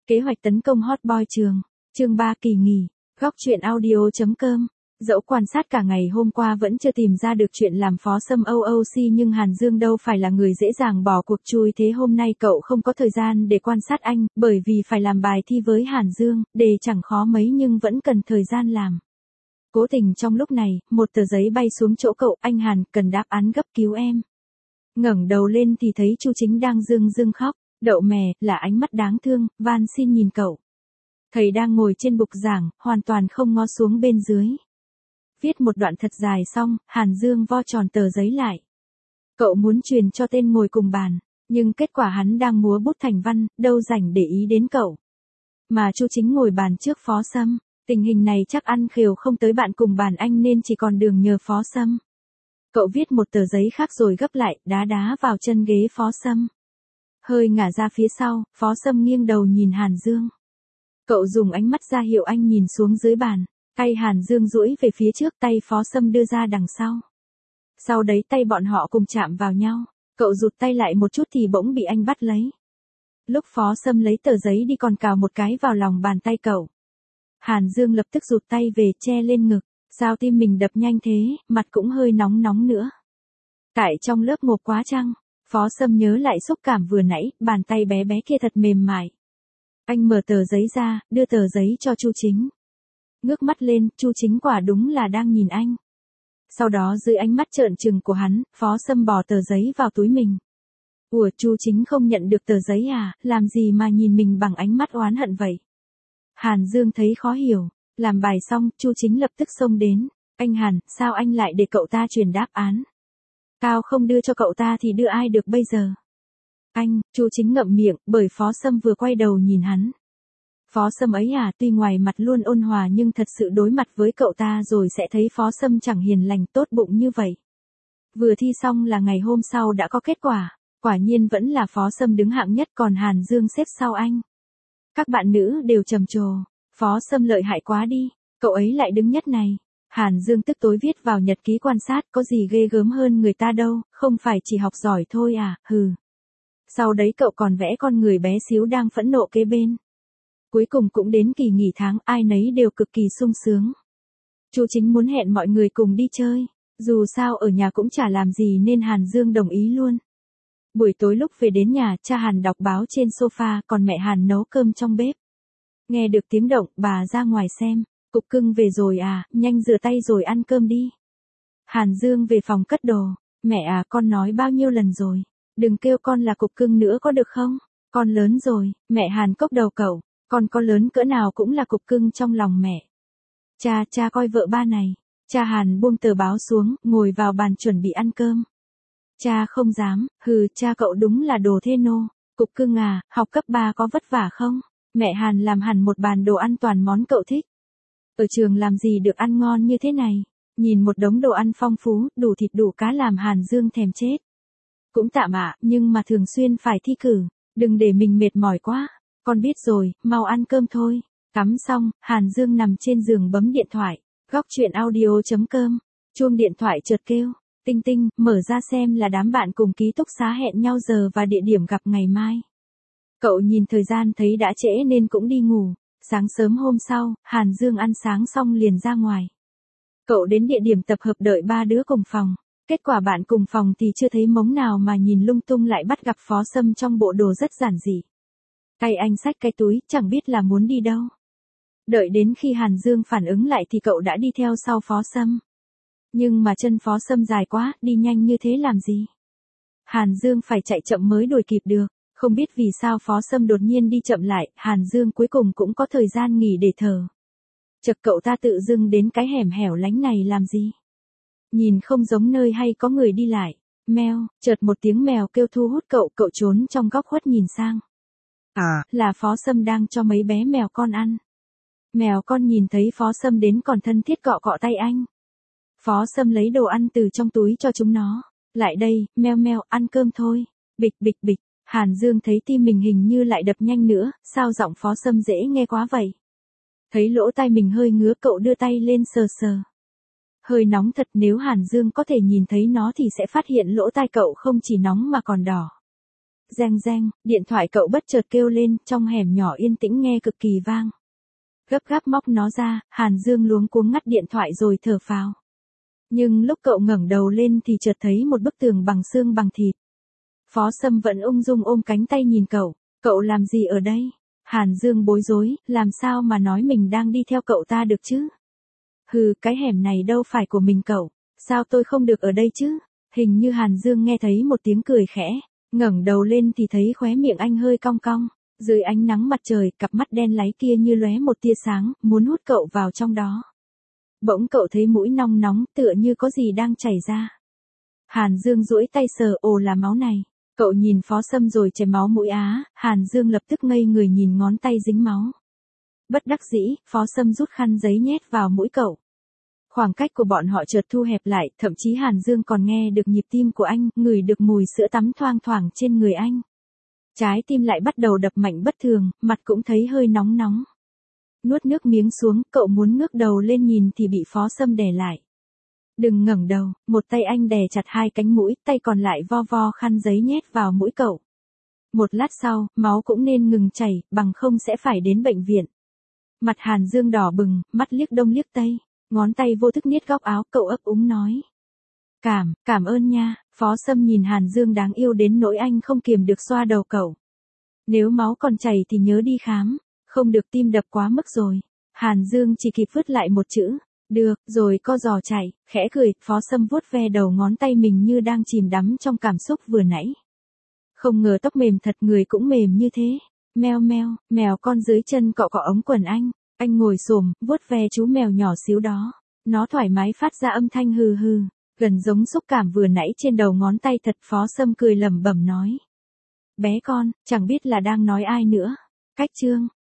Kế hoạch tấn công hot boy trường. Chương 3 kỳ nghỉ. Góc truyện audio.com. Dẫu quan sát cả ngày hôm qua vẫn chưa tìm ra được chuyện làm phó sâm OOC nhưng Hàn Dương đâu phải là người dễ dàng bỏ cuộc chui thế hôm nay cậu không có thời gian để quan sát anh, bởi vì phải làm bài thi với Hàn Dương, đề chẳng khó mấy nhưng vẫn cần thời gian làm. Cố tình trong lúc này, một tờ giấy bay xuống chỗ cậu, anh Hàn, cần đáp án gấp cứu em. Ngẩng đầu lên thì thấy Chu Chính đang rưng rưng khóc, đậu mè, là ánh mắt đáng thương, van xin nhìn cậu. Thầy đang ngồi trên bục giảng, hoàn toàn không ngó xuống bên dưới. Viết một đoạn thật dài xong, Hàn Dương vo tròn tờ giấy lại. Cậu muốn truyền cho tên ngồi cùng bàn, nhưng kết quả hắn đang múa bút thành văn, đâu rảnh để ý đến cậu. Mà Chu Chính ngồi bàn trước phó sâm, tình hình này chắc ăn khều không tới bạn cùng bàn anh nên chỉ còn đường nhờ phó sâm. Cậu viết một tờ giấy khác rồi gấp lại, đá vào chân ghế phó sâm. Hơi ngả ra phía sau, phó sâm nghiêng đầu nhìn Hàn Dương. Cậu dùng ánh mắt ra hiệu anh nhìn xuống dưới bàn. Tay Hàn Dương duỗi về phía trước, tay phó sâm đưa ra đằng sau. Sau đấy tay bọn họ cùng chạm vào nhau. Cậu rụt tay lại một chút thì bỗng bị anh bắt lấy. Lúc phó sâm lấy tờ giấy đi còn cào một cái vào lòng bàn tay cậu. Hàn Dương lập tức rụt tay về che lên ngực. Sao tim mình đập nhanh thế, mặt cũng hơi nóng nữa. Tại trong lớp ngộp quá chăng? Phó sâm nhớ lại xúc cảm vừa nãy, bàn tay bé bé kia thật mềm mại. Anh mở tờ giấy ra, đưa tờ giấy cho Chu Chính. Ngước mắt lên, Chu Chính quả đúng là đang nhìn anh. Sau đó dưới ánh mắt trợn trừng của hắn, phó sâm bỏ tờ giấy vào túi mình. Ủa, Chu Chính không nhận được tờ giấy à, làm gì mà nhìn mình bằng ánh mắt oán hận vậy? Hàn Dương thấy khó hiểu. Làm bài xong, Chu Chính lập tức xông đến. Anh Hàn, sao anh lại để cậu ta truyền đáp án? Cao không đưa cho cậu ta thì đưa ai được bây giờ? Anh, Chu Chính ngậm miệng, bởi phó sâm vừa quay đầu nhìn hắn. Phó sâm ấy à, tuy ngoài mặt luôn ôn hòa nhưng thật sự đối mặt với cậu ta rồi sẽ thấy phó sâm chẳng hiền lành tốt bụng như vậy. Vừa thi xong là ngày hôm sau đã có kết quả. Quả nhiên vẫn là phó sâm đứng hạng nhất còn Hàn Dương xếp sau anh. Các bạn nữ đều trầm trồ. Phó sâm lợi hại quá đi, cậu ấy lại đứng nhất này. Hàn Dương tức tối viết vào nhật ký quan sát, có gì ghê gớm hơn người ta đâu, không phải chỉ học giỏi thôi à, hừ. Sau đấy cậu còn vẽ con người bé xíu đang phẫn nộ kế bên. Cuối cùng cũng đến kỳ nghỉ tháng, ai nấy đều cực kỳ sung sướng. Chu Chính muốn hẹn mọi người cùng đi chơi, dù sao ở nhà cũng chả làm gì nên Hàn Dương đồng ý luôn. Buổi tối lúc về đến nhà, cha Hàn đọc báo trên sofa, còn mẹ Hàn nấu cơm trong bếp. Nghe được tiếng động, bà ra ngoài xem. Cục cưng về rồi à, nhanh rửa tay rồi ăn cơm đi. Hàn Dương về phòng cất đồ. Mẹ à, con nói bao nhiêu lần rồi. Đừng kêu con là cục cưng nữa có được không? Con lớn rồi. Mẹ Hàn cốc đầu cậu. Con có lớn cỡ nào cũng là cục cưng trong lòng mẹ. Cha coi vợ ba này. Cha Hàn buông tờ báo xuống, ngồi vào bàn chuẩn bị ăn cơm. Cha không dám, cha cậu đúng là đồ thê nô. Cục cưng à, học cấp 3 có vất vả không? Mẹ Hàn làm hẳn một bàn đồ ăn toàn món cậu thích. Ở trường làm gì được ăn ngon như thế này. Nhìn một đống đồ ăn phong phú, đủ thịt đủ cá làm Hàn Dương thèm chết. Cũng tạm ạ, nhưng mà thường xuyên phải thi cử. Đừng để mình mệt mỏi quá. Con biết rồi, mau ăn cơm thôi. Tắm xong, Hàn Dương nằm trên giường bấm điện thoại. Góc truyện audio.com. Chuông điện thoại chợt kêu. Tinh Tinh, mở ra xem là đám bạn cùng ký túc xá hẹn nhau giờ và địa điểm gặp ngày mai. Cậu nhìn thời gian thấy đã trễ nên cũng đi ngủ. Sáng sớm hôm sau, Hàn Dương ăn sáng xong liền ra ngoài. Cậu đến địa điểm tập hợp đợi ba đứa cùng phòng. Kết quả bạn cùng phòng thì chưa thấy mống nào mà nhìn lung tung lại bắt gặp phó sâm trong bộ đồ rất giản dị. Tay anh xách cái túi, chẳng biết là muốn đi đâu. Đợi đến khi Hàn Dương phản ứng lại thì cậu đã đi theo sau phó sâm. Nhưng mà chân phó sâm dài quá, đi nhanh như thế làm gì? Hàn Dương phải chạy chậm mới đuổi kịp được. Không biết vì sao phó sâm đột nhiên đi chậm lại, Hàn Dương cuối cùng cũng có thời gian nghỉ để thở. Chợt cậu ta tự dưng đến cái hẻm hẻo lánh này làm gì? Nhìn không giống nơi hay có người đi lại. Meo, chợt một tiếng mèo kêu thu hút cậu trốn trong góc khuất nhìn sang. À, là phó sâm đang cho mấy bé mèo con ăn. Mèo con nhìn thấy phó sâm đến còn thân thiết cọ tay anh. Phó sâm lấy đồ ăn từ trong túi cho chúng nó. Lại đây, meo ăn cơm thôi. Bịch. Hàn Dương thấy tim mình hình như lại đập nhanh nữa, sao giọng phó sâm dễ nghe quá vậy? Thấy lỗ tai mình hơi ngứa cậu đưa tay lên sờ. Hơi nóng thật, nếu Hàn Dương có thể nhìn thấy nó thì sẽ phát hiện lỗ tai cậu không chỉ nóng mà còn đỏ. Reng reng, điện thoại cậu bất chợt kêu lên, trong hẻm nhỏ yên tĩnh nghe cực kỳ vang. Gấp gáp móc nó ra, Hàn Dương luống cuống ngắt điện thoại rồi thở phào. Nhưng lúc cậu ngẩng đầu lên thì chợt thấy một bức tường bằng xương bằng thịt. Phó Sâm vẫn ung dung ôm cánh tay nhìn cậu làm gì ở đây? Hàn Dương bối rối, làm sao mà nói mình đang đi theo cậu ta được chứ? Hừ, cái hẻm này đâu phải của mình cậu, sao tôi không được ở đây chứ? Hình như Hàn Dương nghe thấy một tiếng cười khẽ, ngẩng đầu lên thì thấy khóe miệng anh hơi cong cong, dưới ánh nắng mặt trời, cặp mắt đen láy kia như lóe một tia sáng, muốn hút cậu vào trong đó. Bỗng cậu thấy mũi nong nóng, tựa như có gì đang chảy ra. Hàn Dương duỗi tay sờ, ồ là máu này. Cậu nhìn Phó Sâm rồi chảy máu mũi á, Hàn Dương lập tức ngây người nhìn ngón tay dính máu. Bất đắc dĩ, Phó Sâm rút khăn giấy nhét vào mũi cậu. Khoảng cách của bọn họ chợt thu hẹp lại, thậm chí Hàn Dương còn nghe được nhịp tim của anh, ngửi được mùi sữa tắm thoang thoảng trên người anh. Trái tim lại bắt đầu đập mạnh bất thường, mặt cũng thấy hơi nóng nóng. Nuốt nước miếng xuống, cậu muốn ngước đầu lên nhìn thì bị Phó Sâm đè lại. Đừng ngẩng đầu, một tay anh đè chặt hai cánh mũi, tay còn lại vo vo khăn giấy nhét vào mũi cậu. Một lát sau, máu cũng nên ngừng chảy, bằng không sẽ phải đến bệnh viện. Mặt Hàn Dương đỏ bừng, mắt liếc đông liếc tây, ngón tay vô thức niết góc áo, cậu ấp úng nói. Cảm ơn nha. Phó Sâm nhìn Hàn Dương đáng yêu đến nỗi anh không kiềm được xoa đầu cậu. Nếu máu còn chảy thì nhớ đi khám, không được tim đập quá mức rồi. Hàn Dương chỉ kịp vứt lại một chữ. Được, rồi co giò chạy, khẽ cười, Phó Sâm vuốt ve đầu ngón tay mình như đang chìm đắm trong cảm xúc vừa nãy. Không ngờ tóc mềm thật, người cũng mềm như thế. Meo meo, mèo con dưới chân cọ cọ ống quần anh ngồi xổm, vuốt ve chú mèo nhỏ xíu đó. Nó thoải mái phát ra âm thanh hừ hừ, gần giống xúc cảm vừa nãy trên đầu ngón tay thật. Phó Sâm cười lẩm bẩm nói. Bé con, chẳng biết là đang nói ai nữa. Cách chương